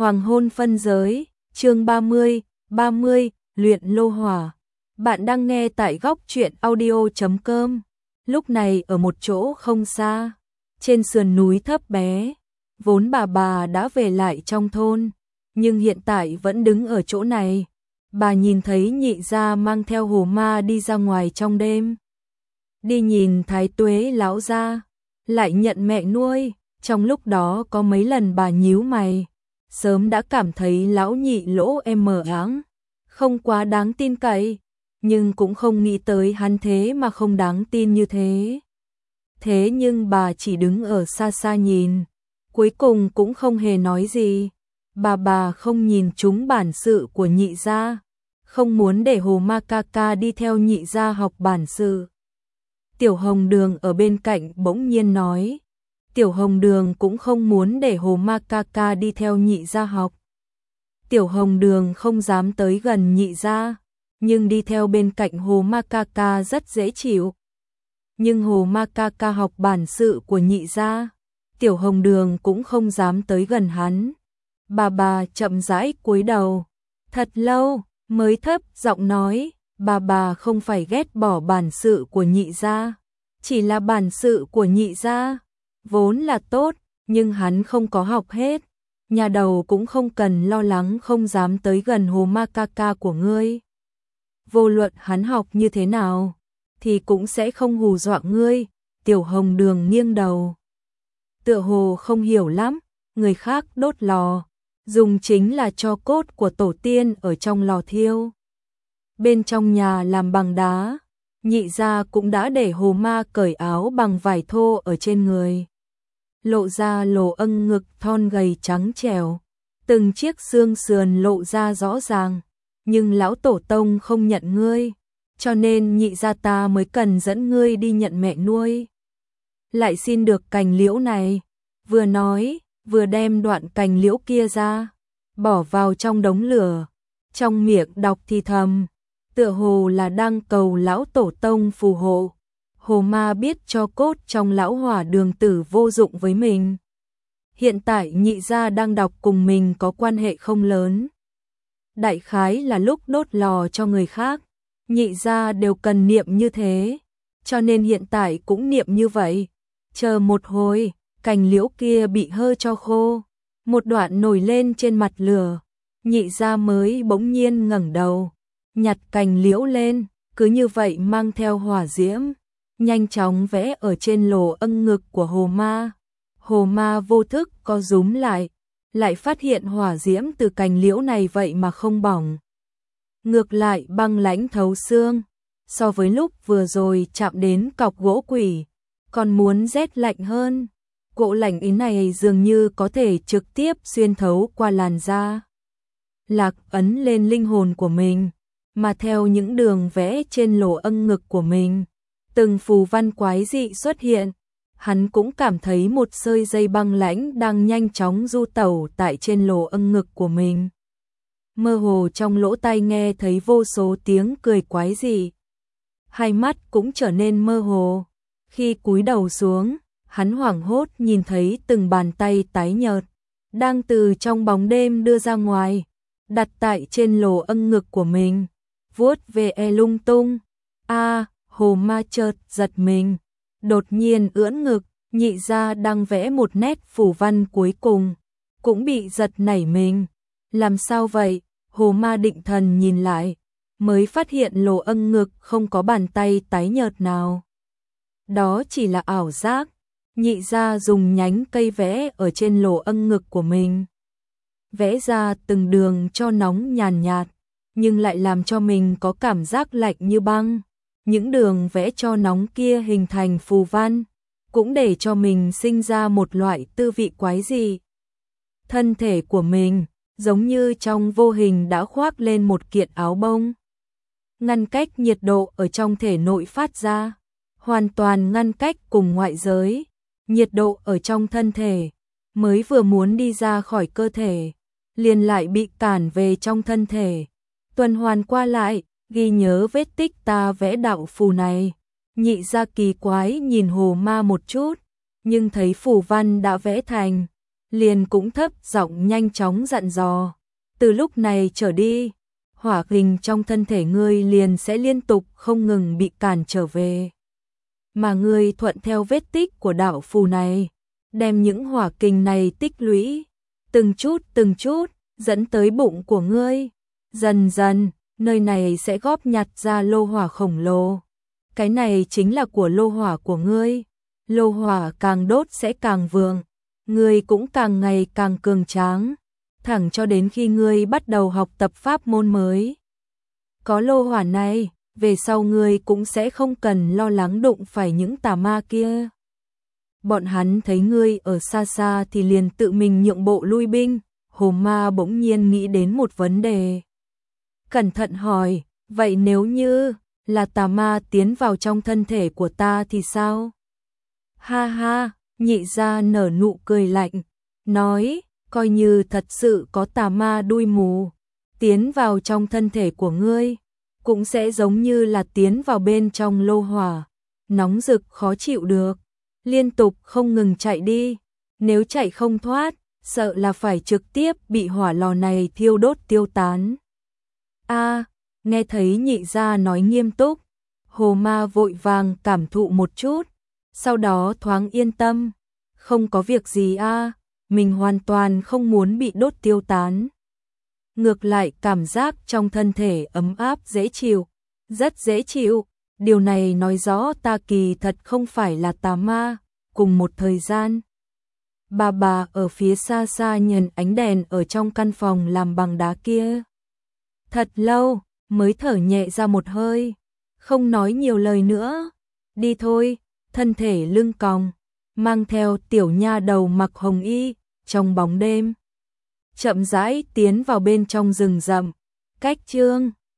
Hoàng hôn phân giới, chương 30, luyện lô hỏa. Bạn đang nghe tại góc truyện audio.com. Lúc này ở một chỗ không xa, trên sườn núi thấp bé, vốn bà đã về lại trong thôn, nhưng hiện tại vẫn đứng ở chỗ này. Bà nhìn thấy nhị gia mang theo hồ ma đi ra ngoài trong đêm. Đi nhìn Thái Tuế lão gia, lại nhận mẹ nuôi, trong lúc đó có mấy lần bà nhíu mày. Sớm đã cảm thấy lão nhị lỗ em mờ áng, không quá đáng tin cậy, nhưng cũng không nghĩ tới hắn thế mà không đáng tin như thế. Thế nhưng bà chỉ đứng ở xa xa nhìn, cuối cùng cũng không hề nói gì. Bà không nhìn trúng bản sự của nhị gia, không muốn để hồ ma ca ca đi theo nhị gia học bản sự. Tiểu Hồng Đường ở bên cạnh bỗng nhiên nói. Tiểu Hồng Đường cũng không muốn để hồ ma ca ca đi theo nhị gia học. Tiểu Hồng Đường không dám tới gần nhị gia, nhưng đi theo bên cạnh hồ ma ca ca rất dễ chịu. Nhưng hồ ma ca ca học bản sự của nhị gia, Tiểu Hồng Đường cũng không dám tới gần hắn. Bà chậm rãi cúi đầu, thật lâu mới thấp giọng nói, bà không phải ghét bỏ bản sự của nhị gia, chỉ là bản sự của nhị gia vốn là tốt, nhưng hắn không có học hết. Nhà đầu cũng không cần lo lắng không dám tới gần hồ ma ca ca của ngươi. Vô luận hắn học như thế nào, thì cũng sẽ không hù dọa ngươi. Tiểu Hồng Đường nghiêng đầu, tựa hồ không hiểu lắm. Người khác đốt lò, dùng chính là tro cốt của tổ tiên ở trong lò thiêu. Bên trong nhà làm bằng đá, nhị gia cũng đã để hồ ma cởi áo bằng vải thô ở trên người, lộ ra lỗ âng ngực thon gầy trắng trẻo, từng chiếc xương sườn lộ ra rõ ràng. Nhưng lão tổ tông không nhận ngươi, cho nên nhị gia ta mới cần dẫn ngươi đi nhận mẹ nuôi. Lại xin được cành liễu này. Vừa nói, vừa đem đoạn cành liễu kia ra, bỏ vào trong đống lửa, trong miệng đọc thì thầm, tựa hồ là đang cầu lão tổ tông phù hộ. Hồ ma biết cho cốt trong lão hỏa đường tử vô dụng với mình. Hiện tại nhị gia đang đọc cùng mình có quan hệ không lớn. Đại khái là lúc đốt lò cho người khác, nhị gia đều cần niệm như thế, cho nên hiện tại cũng niệm như vậy. Chờ một hồi, cành liễu kia bị hơ cho khô, một đoạn nổi lên trên mặt lửa, nhị gia mới bỗng nhiên ngẩng đầu, nhặt cành liễu lên, cứ như vậy mang theo hỏa diễm, nhanh chóng vẽ ở trên lỗ âng ngực của hồ ma. Hồ ma vô thức co rúm lại phát hiện hỏa diễm từ cành liễu này vậy mà không bỏng. Ngược lại băng lãnh thấu xương, so với lúc vừa rồi chạm đến cọc gỗ quỷ, còn muốn rét lạnh hơn. Gỗ lạnh ý này dường như có thể trực tiếp xuyên thấu qua làn da, lạc ấn lên linh hồn của mình, mà theo những đường vẽ trên lỗ âng ngực của mình, từng phù văn quái dị xuất hiện. Hắn cũng cảm thấy một sợi dây băng lãnh đang nhanh chóng du tẩu tại trên lỗ âng ngực của mình. Mơ hồ trong lỗ tai nghe thấy vô số tiếng cười quái dị. Hai mắt cũng trở nên mơ hồ. Khi cúi đầu xuống, hắn hoảng hốt nhìn thấy từng bàn tay tái nhợt, đang từ trong bóng đêm đưa ra ngoài, đặt tại trên lỗ âng ngực của mình, vuốt về lung tung. Hồ ma chợt giật mình, đột nhiên ưỡn ngực, nhị gia đang vẽ một nét phù văn cuối cùng, cũng bị giật nảy mình. Làm sao vậy? Hồ ma định thần nhìn lại, mới phát hiện lỗ âng ngực không có bàn tay tái nhợt nào. Đó chỉ là ảo giác. Nhị gia dùng nhánh cây vẽ ở trên lỗ âng ngực của mình, vẽ ra từng đường cho nóng nhàn nhạt, nhưng lại làm cho mình có cảm giác lạnh như băng. Những đường vẽ cho nóng kia hình thành phù văn, cũng để cho mình sinh ra một loại tư vị quái dị. Thân thể của mình, giống như trong vô hình đã khoác lên một kiện áo bông, ngăn cách nhiệt độ ở trong thể nội phát ra, hoàn toàn ngăn cách cùng ngoại giới. Nhiệt độ ở trong thân thể, mới vừa muốn đi ra khỏi cơ thể, liền lại bị cản về trong thân thể, tuần hoàn qua lại. Ghi nhớ vết tích ta vẽ đạo phù này. Nhị gia kỳ quái nhìn hồ ma một chút, nhưng thấy phù văn đã vẽ thành, liền cũng thấp giọng nhanh chóng dặn dò. Từ lúc này trở đi, hỏa kình trong thân thể ngươi liền sẽ liên tục không ngừng bị cản trở về. Mà ngươi thuận theo vết tích của đạo phù này, đem những hỏa kình này tích lũy, từng chút, dẫn tới bụng của ngươi. Dần dần, nơi này sẽ góp nhặt ra lô hỏa khổng lồ. Cái này chính là của lô hỏa của ngươi. Lô hỏa càng đốt sẽ càng vượng, ngươi cũng càng ngày càng cường tráng, thẳng cho đến khi ngươi bắt đầu học tập pháp môn mới. Có lô hỏa này, về sau ngươi cũng sẽ không cần lo lắng đụng phải những tà ma kia. Bọn hắn thấy ngươi ở xa xa thì liền tự mình nhượng bộ lui binh. Hồ Ma bỗng nhiên nghĩ đến một vấn đề. Cẩn thận hỏi, vậy nếu như là tà ma tiến vào trong thân thể của ta thì sao? Ha ha, Nhị gia nở nụ cười lạnh, nói, coi như thật sự có tà ma đuôi mù tiến vào trong thân thể của ngươi, cũng sẽ giống như là tiến vào bên trong lô hỏa, nóng rực khó chịu được, liên tục không ngừng chạy đi, nếu chạy không thoát, sợ là phải trực tiếp bị hỏa lò này thiêu đốt tiêu tán. A, nghe thấy Nhị gia nói nghiêm túc, Hồ Ma vội vàng cảm thụ một chút, sau đó thoáng yên tâm, không có việc gì a, mình hoàn toàn không muốn bị đốt tiêu tán. Ngược lại cảm giác trong thân thể ấm áp dễ chịu, rất dễ chịu, điều này nói rõ ta kỳ thật không phải là tà ma. Cùng một thời gian, bà ở phía xa xa nhìn ánh đèn ở trong căn phòng làm bằng đá kia. Thật lâu mới thở nhẹ ra một hơi, không nói nhiều lời nữa. Đi thôi, thân thể lưng còng, mang theo tiểu nha đầu mặc hồng y, trong bóng đêm chậm rãi tiến vào bên trong rừng rậm. Cách chương